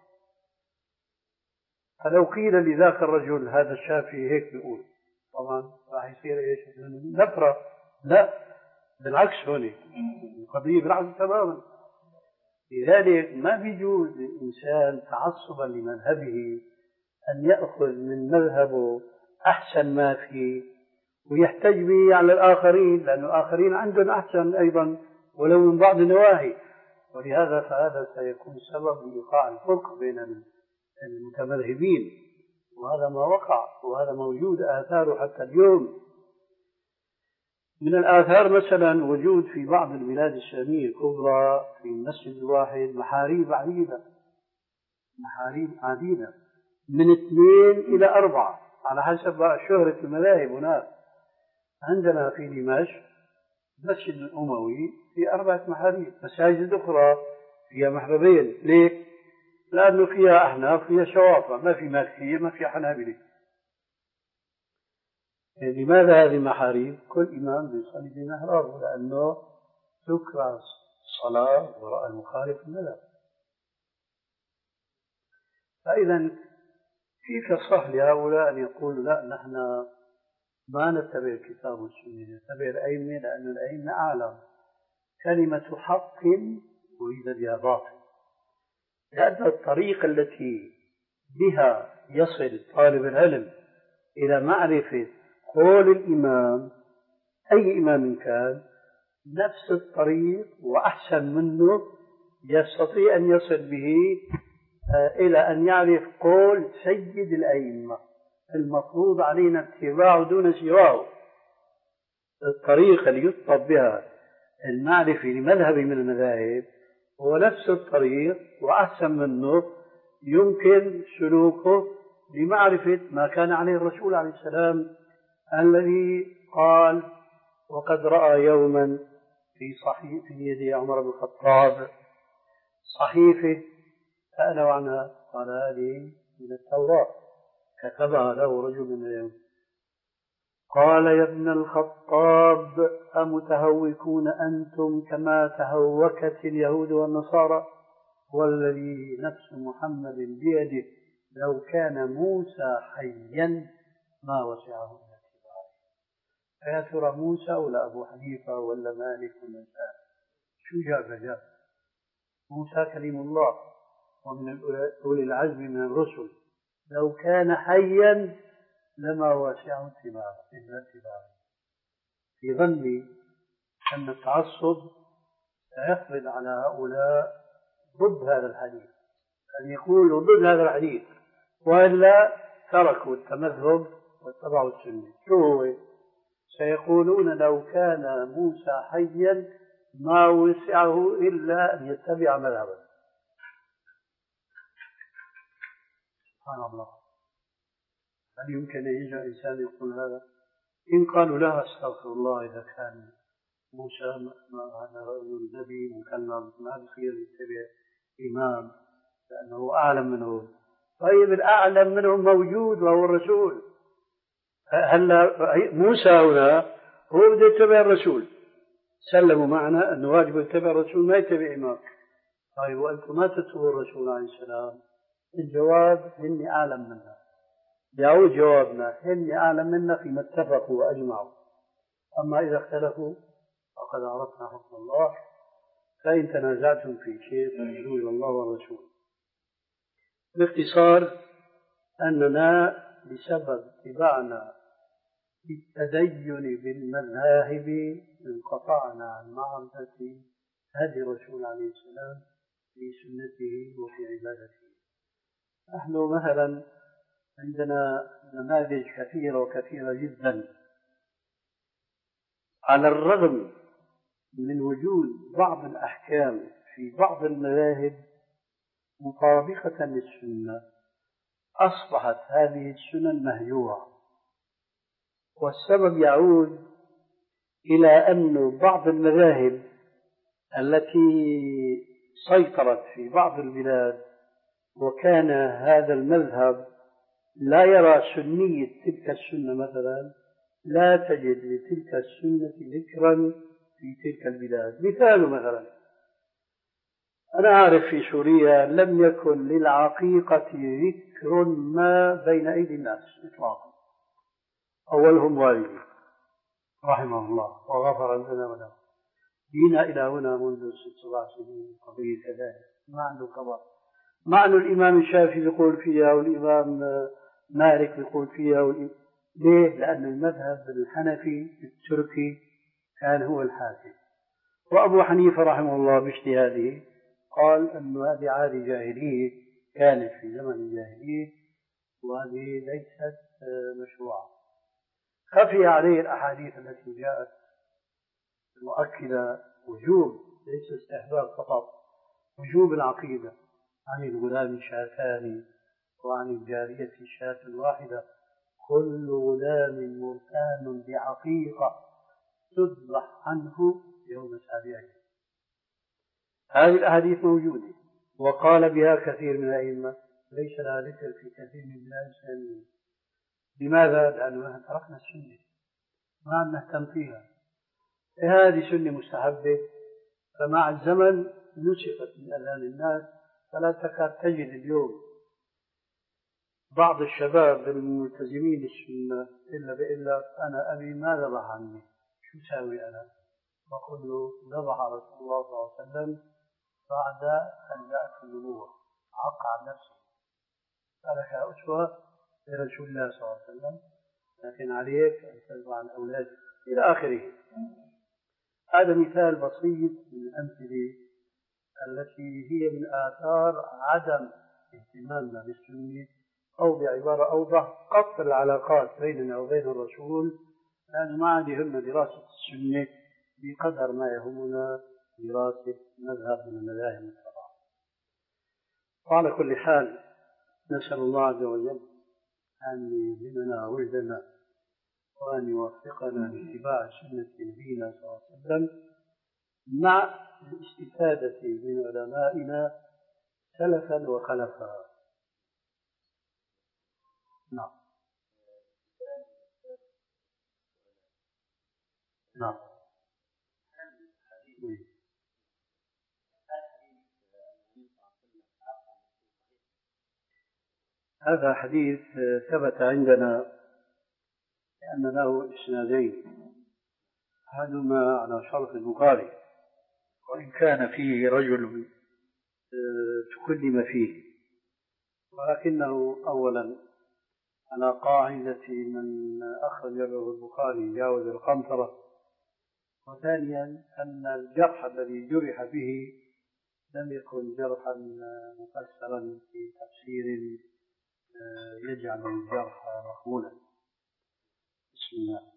فلو قيل لذاك الرجل هذا الشافعي هيك بيقول، طبعا راح يصير إيش نفرة. لا بالعكس، هون القضية بالعكس تماما. لذلك ما بيجوز للإنسان تعصبا لمذهبه أن يأخذ من مذهبه أحسن ما فيه ويحتج به على الآخرين، لأن الآخرين عندهم أحسن أيضا ولو من بعض النواحي. ولهذا فهذا سيكون سبب لإيقاع الفرق بين المتمذهبين، وهذا ما وقع وهذا موجود آثاره حتى اليوم. من الآثار مثلا وجود في بعض البلاد الشامية الكبرى في المسجد الواحد محاريب عديدة، محاريب عديدة من اثنين إلى أربعة على حسب شهرة المذاهب. هناك عندنا في دمشق مسجد الأموي في أربعة محاريب، مساجد أخرى فيها محربين. ليه؟ لأنه فيها أحناف فيها شوافع، ما في مالكية ما في حنابلة. يعني لماذا هذه المحاريب؟ كل إمام بيصلي بمحرابه لأنه تكره الصلاة وراء المخالف المذهب. فإذا كيف يصح لهؤلاء أن يقولوا لا نحن ما نتبع الكتاب والسنة، نتبع الأئمة لأن الأئمة أعلم؟ كلمة حق أريد بها باطل، لأن الطريقة التي بها يصل طالب العلم إلى معرفة قول الإمام أي إمام كان نفس الطريق وأحسن منه يستطيع أن يصل به إلى أن يعرف قول سيد الأئمة المفروض علينا اتباعه دون سواه. الطريقة اللي يطلب بها المعرفة لمذهب من المذاهب هو نفس الطريق وأحسن منه يمكن سلوكه لمعرفة ما كان عليه الرسول عليه السلام الذي قال وقد رأى يوما في صحيح في يد عمر بن الخطاب صحيفة سأله عنها قال هذه من التوراة كتبها له رجل من اليوم قال يا ابن الخطاب أمتهوكون أنتم كما تهوكت اليهود والنصارى والذي نفس محمد بيده لو كان موسى حيا ما وسعه إلا اتباعه. فيا ترى موسى ولا أبو حنيفة ولا مالك ولا سعد شو جاب جاب؟ موسى كليم الله ومن أولي العزم من الرسل لو كان حيا لما وسعه اتباعه إلا اتباعه. في ظني أن التعصب سيفرض على هؤلاء ضد هذا الحديث أن يقولوا ضد هذا الحديث وإلا تركوا التمذهب واتبعوا السنة. شو هو؟ سيقولون لو كان موسى حيا ما وسعه إلا أن يتبع مذهبه. سبحان الله. هل يمكن أن يجي إنسان يقول هذا؟ إن قالوا لا أستغفر الله إذا كان موسى هذا رجل نبي مكلم ما بصير يتبع إمام لأنه أعلم منه. طيب الأعلم منهم موجود وهو الرسول. هلا موسى هنا هو بده يتبع الرسول سلموا معنا أنه واجب يتبع الرسول ما يتبع إمام. طيب وأنتم ما تتبعوا الرسول عليه السلام؟ الجواب إني أعلم منها. يعود جوابنا إني أعلم منا فيما اتفقوا وأجمعوا. أما إذا اختلفوا فقد عرفنا حكم الله. فإن تنازعتم في شيء فارجعوا إلى الله والرسول. باختصار أننا بسبب اتباعنا بالتدين بالمذاهب انقطعنا عن معرفة هدي الرسول عليه السلام في سنته وفي عبادته. نحن مثلا عندنا نماذج كثيرة وكثيرة جدا على الرغم من وجود بعض الأحكام في بعض المذاهب مطابقة للسنة أصبحت هذه السنن مهجورة. والسبب يعود إلى أن بعض المذاهب التي سيطرت في بعض البلاد وكان هذا المذهب لا يرى سنية تلك السنة مثلا لا تجد لتلك السنة ذكرا في تلك البلاد. مثال مثلا أنا أعرف في سوريا لم يكن للعقيقة ذكر ما بين أيدي الناس إطلاقا. أولهم والدي رحمه الله وغفر لنا وله. جينا إلى هنا منذ ست سبع سنين قضية كذلك ما عنده خبر. مع أن الإمام الشافعي يقول فيها والإمام مالك يقول فيها والإمام. ليه؟ لأن المذهب الحنفي التركي كان هو الحاكم. وأبو حنيفة رحمه الله باجتهاده قال أن هذه عادة جاهلية كانت في زمن الجاهلية وهذه ليست مشروعة. خفي عليه الأحاديث التي جاءت مؤكدة وجوب ليس استحباب فقط وجوب العقيدة عن الغلام شاتان وعن الجارية شاة واحدة كل غلام مرتان بعقيقة تذبح عنه يوم سابعه. هذه الأحاديث موجودة وقال بها كثير من الأئمة ليس لها ذكر في كثير من البلاد الإسلامية. لماذا؟ لأننا تركنا السنة ما عم نهتم فيها. هذه سنة مستحبة فمع الزمن نسخت من أذهان الناس فلا تكاد تجد اليوم بعض الشباب الملتزمين السنة إلا بإلا أنا أبي ما ذبح عني شو ساوي أنا؟ بقول له ذبح رسول الله صلى الله عليه وسلم بعد أن جاءت النبوة عق عن نفسه فلك أسوة لرسول الله صلى الله عليه وسلم لكن عليك أن تذبح عن أولادك إلى آخره. هذا مثال بسيط من الأمثلة التي هي من آثار عدم اهتمامنا بالسنة أو بعبارة أوضح قطع العلاقات بيننا وبين الرسول لأنه ما عاد يهمنا دراسة السنة بقدر ما يهمنا دراسة مذهب من المذاهب الأربعة. وعلى كل حال نسأل الله عز وجل أن يلهمنا وجدنا وأن يوفقنا لاتباع سنة نبينا صلى الله عليه وسلم مع الاستفادة من علمائنا سلفا وخلفا. نعم نعم. هذا حديث ثبت عندنا لأن له إسنادين، أحدهما على شرط البخاري وإن كان فيه رجل تكلم فيه، ولكنه أولا على قاعدة من أخرج له البخاري جاوز القنطرة، وثانيا أن الجرح الذي جرح به لم يكن جرحا مفسرا في تفسير يجعل الجرح مقبولا. بسم الله.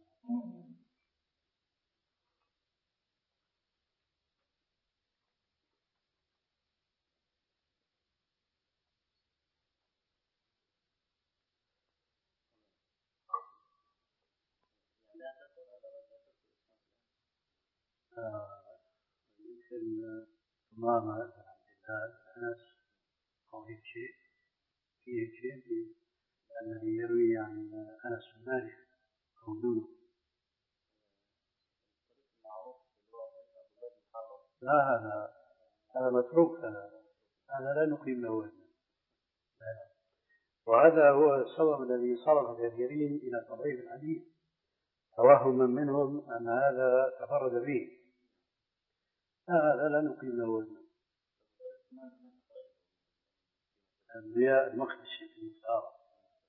مثل ثمامة عبد الله أنس أو هيك شيء، في هيك شيء الذي يروي عن أنس بن مالك أو دونه. لا هذا هذا متروك، هذا هذا لا نقيم له وزنا، وهذا هو السبب الذي صرف كثيرين إلى تضعيف الحديث توهما منهم أن هذا تفرد به. هذا لا نقيم له وزنا. الضياء المقدسي في المختار.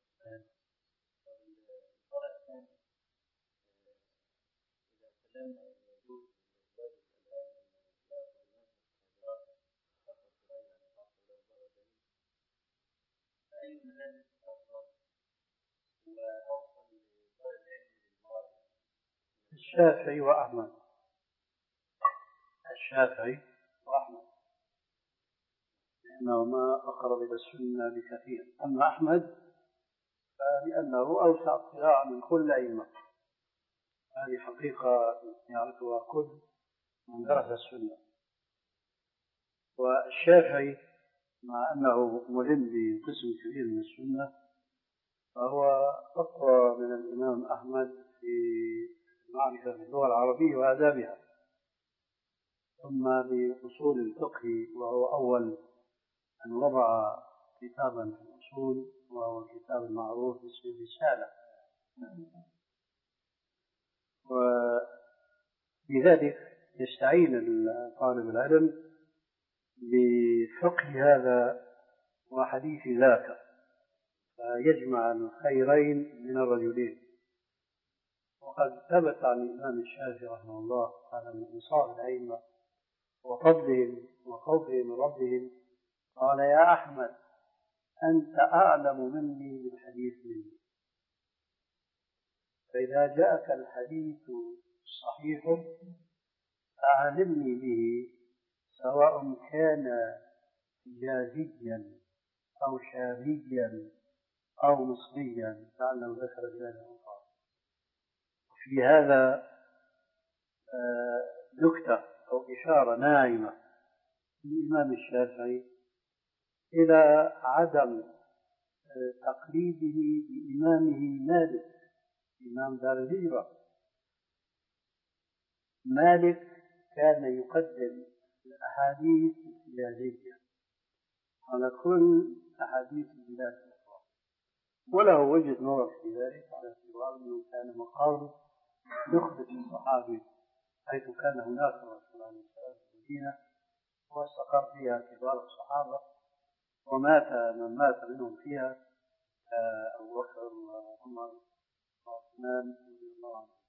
الشافعي وأحمد. الشافعي وأحمد لأنهما أقرب إلى السنة بكثير. أما أحمد فلأنه أوسع اطلاعا من كل أئمة، هذه حقيقة يعرفها كل من درس السنة. والشافعي مع أنه ملم بقسم كبير من السنة فهو أقوى من الإمام أحمد في معرفة اللغة العربية وآدابها، ثم بأصول الفقه، وهو أول أن وضع كتابا في الأصول وهو الكتاب المعروف باسم الرسالة. ولذلك يستعين طالب العلم بفقه هذا وحديث ذاك، فيجمع الخيرين من الرجلين. وقد ثبت عن الإمام الشافعي رحمه الله هذا من إنصاف الأئمة وفضلهم وخوفهم من ربهم، قال: يا أحمد أنت أعلم مني بالحديث مني، فإذا جاءك الحديث الصحيح فأعلمني به، سواء كان حجازيا أو شاميا أو مصريا، لعله ذكر ذلك. وفي هذا نكتة أو إشارة ناعمة للإمام الشافعي إلى عدم تقليده بإمامه مالك إمام دار الهجرة. مالك كان يقدم الأحاديث الحجازية على كل أحاديث البلاد الأخرى، وله وجهة نظر في ذلك على اعتبار أنه كان مقام نخبة الصحابة، حيث كان هناك رسول الله صلى الله عليه وسلم في المدينة واستقر فيها كبار الصحابة، ومات من مات منهم فيها أبو بكر وعمر وعثمان رضي الله عنهم.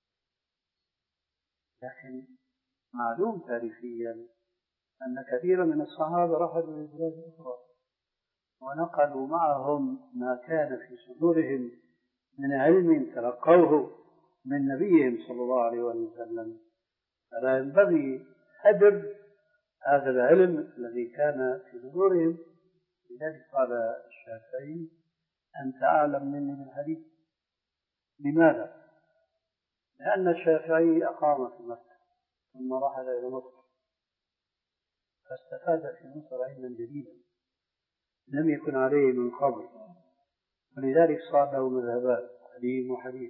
لكن معلوم تاريخيا أن كثيرا من الصحابة رحلوا للبلاد الأخرى ونقلوا معهم ما كان في صدورهم من علم تلقوه من نبيهم صلى الله عليه وسلم، فلا ينبغي هدر هذا العلم الذي كان في صدورهم. لذلك قال الشافعي: أنت أعلم مني بالحديث. لماذا؟ لأن الشافعي أقام في مكة ثم رحل إلى مصر، فاستفاد في مصر علما جديدا لم يكن عليه من قبل، ولذلك صار له مذهبات قديم وحديث.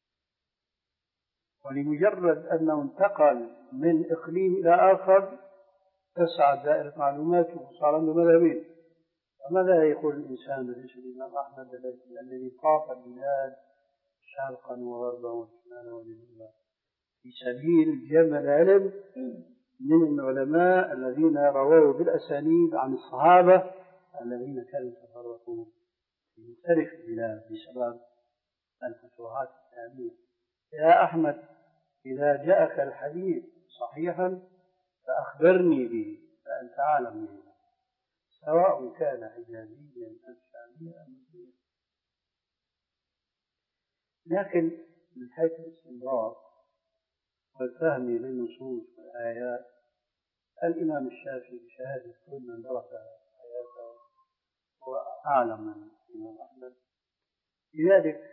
ولمجرد أنه انتقل من إقليم إلى آخر تسعة دائرة معلوماته وصار عنده مذهبين. فماذا يقول الإنسان بالنسبة للإمام أحمد الذي طاف البلاد شرقا وغربا وشمالا وجنوبا في سبيل جمع العلم من العلماء الذين رووا بالأسانيد عن الصحابة الذين كانوا يتفرقوا في مختلف البلاد بسبب الفتوحات الإسلامية؟ يا أحمد، إذا جاءك الحديث صحيحا فأخبرني به فأنت أعلم به، سواء كان حجازيا أم شاميا أم مسلما. لكن من حيث الاستنباط والفهم للنصوص والآيات، الإمام الشافعي بشهادة كل من درس حياته هو أعلم من الإمام أحمد. لذلك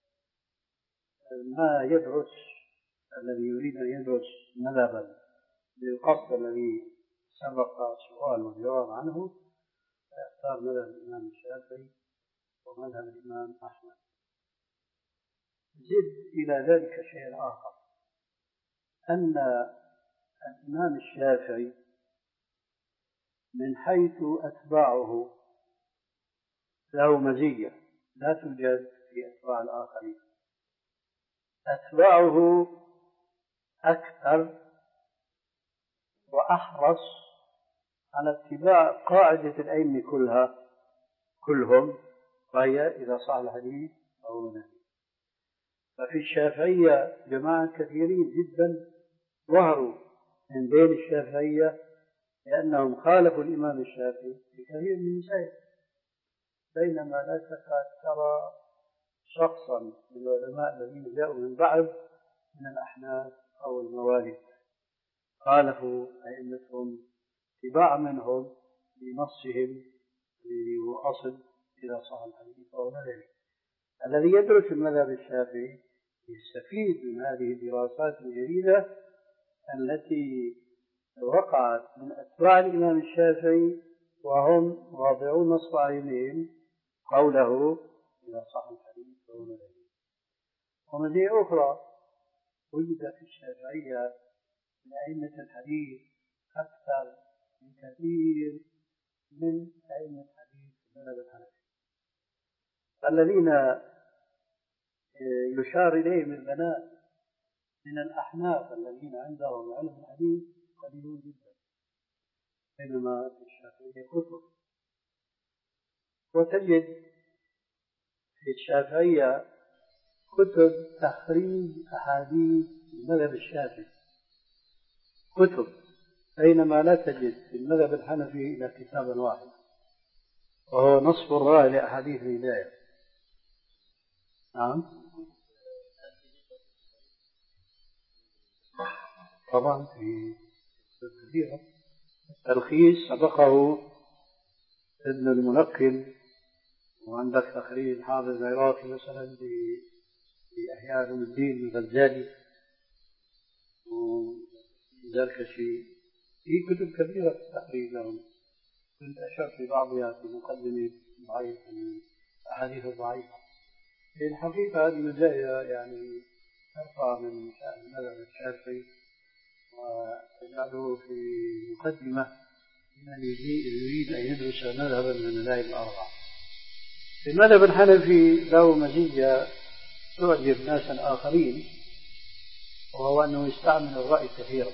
ما يدرس الذي يريد أن يدرس مذهبا بالقصد الذي سبق سؤال والجواب عنه فيختار مذهب الإمام الشافعي ومذهب الإمام أحمد. زد إلى ذلك شيء آخر، أن الإمام الشافعي من حيث أتباعه له مزية لا توجد في أتباع الآخرين. أتباعه أكثر وأحرص على اتباع قاعدة الأئمة كلها كلهم، وهي إذا صح الحديث فهو نبي. ففي الشافعية جماعة كثيرين جدا ظهروا من بين الشافعية لأنهم خالفوا الإمام الشافعي في كثير من المسائل، بينما لا تكاد ترى شخصا من العلماء الذين جاءوا من بعد من الأحناف أو الموالد خالفوا أئمتهم اتباع منهم بنصهم الذي هو أصل إذا صح الحديث فهو نبي. الذي يدرس المذهب الشافعي يستفيد من هذه الدراسات الجديدة التي وقعت من أتباع الإمام الشافعي وهم واضعون نصب عينهم قوله إذا صح الحديث فهو نبي. ومزية أخرى وجد في الشافعية من أئمة الحديث أكثر من كثير من أئمة الحديث في المذهب الحنفي، الذين يشار إليهم البنات من الأحناف الذين عندهم علم الحديث قليلون جدا، بينما في الشافعية كتب. وتجد في الشافعية كتب تخريج أحاديث المذهب الشافعي كتب، بينما لا تجد في المذهب الحنفي إلا كتابا واحد وهو نصف الراء لأحاديث الهداية. نعم طبعا في كثيرة. التلخيص سبقه ابن المنقل، وعندك تخريج الحافظ العراقي مثلا بإحياء علوم الدين الغزالي وزركشي، في كتب كثيرة في التخريج لهم، كنت أشرت في بعضها في مقدمة ضعيف الأحاديث الضعيفة. في الحقيقة هذه مزايا يعني ترفع من شأن المذهب الشافعي وتجعله في مقدمة لمن يريد أن يدرس مذهبا من المذاهب الأربعة. المذهب الحنفي له مزية تعجب ناسا آخرين، وهو أنه يستعمل الرأي كثيرا،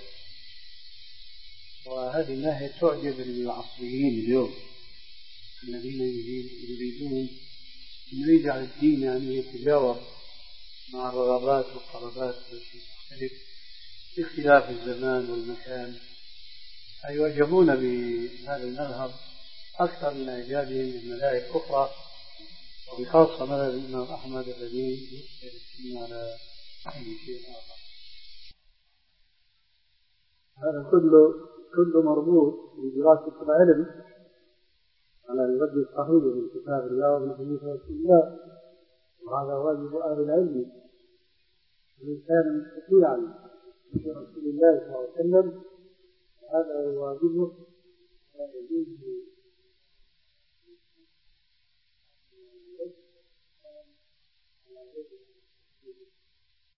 وهذه الناحية تعجب العصريين اليوم الذين يريدون أن يجعل الدين يعني يتجاوب مع الرغبات والطلبات التي تختلف باختلاف الزمان والمكان، أي يعجبون بهذا المذهب أكثر من إعجابهم بالمذاهب الأخرى، وبخاصة مذهب الإمام أحمد الذي يذكر الدين على أي شيء آخر. هذا كله كله مربوط بدراسة العلم على الوجه الصحيح من كتاب الله ومن حديث رسول الله، وهذا واجب أهل العلم. وإن كان مستطيعا في رسول الله صلى الله عليه وسلم هذا هو واجبه، لا يجوز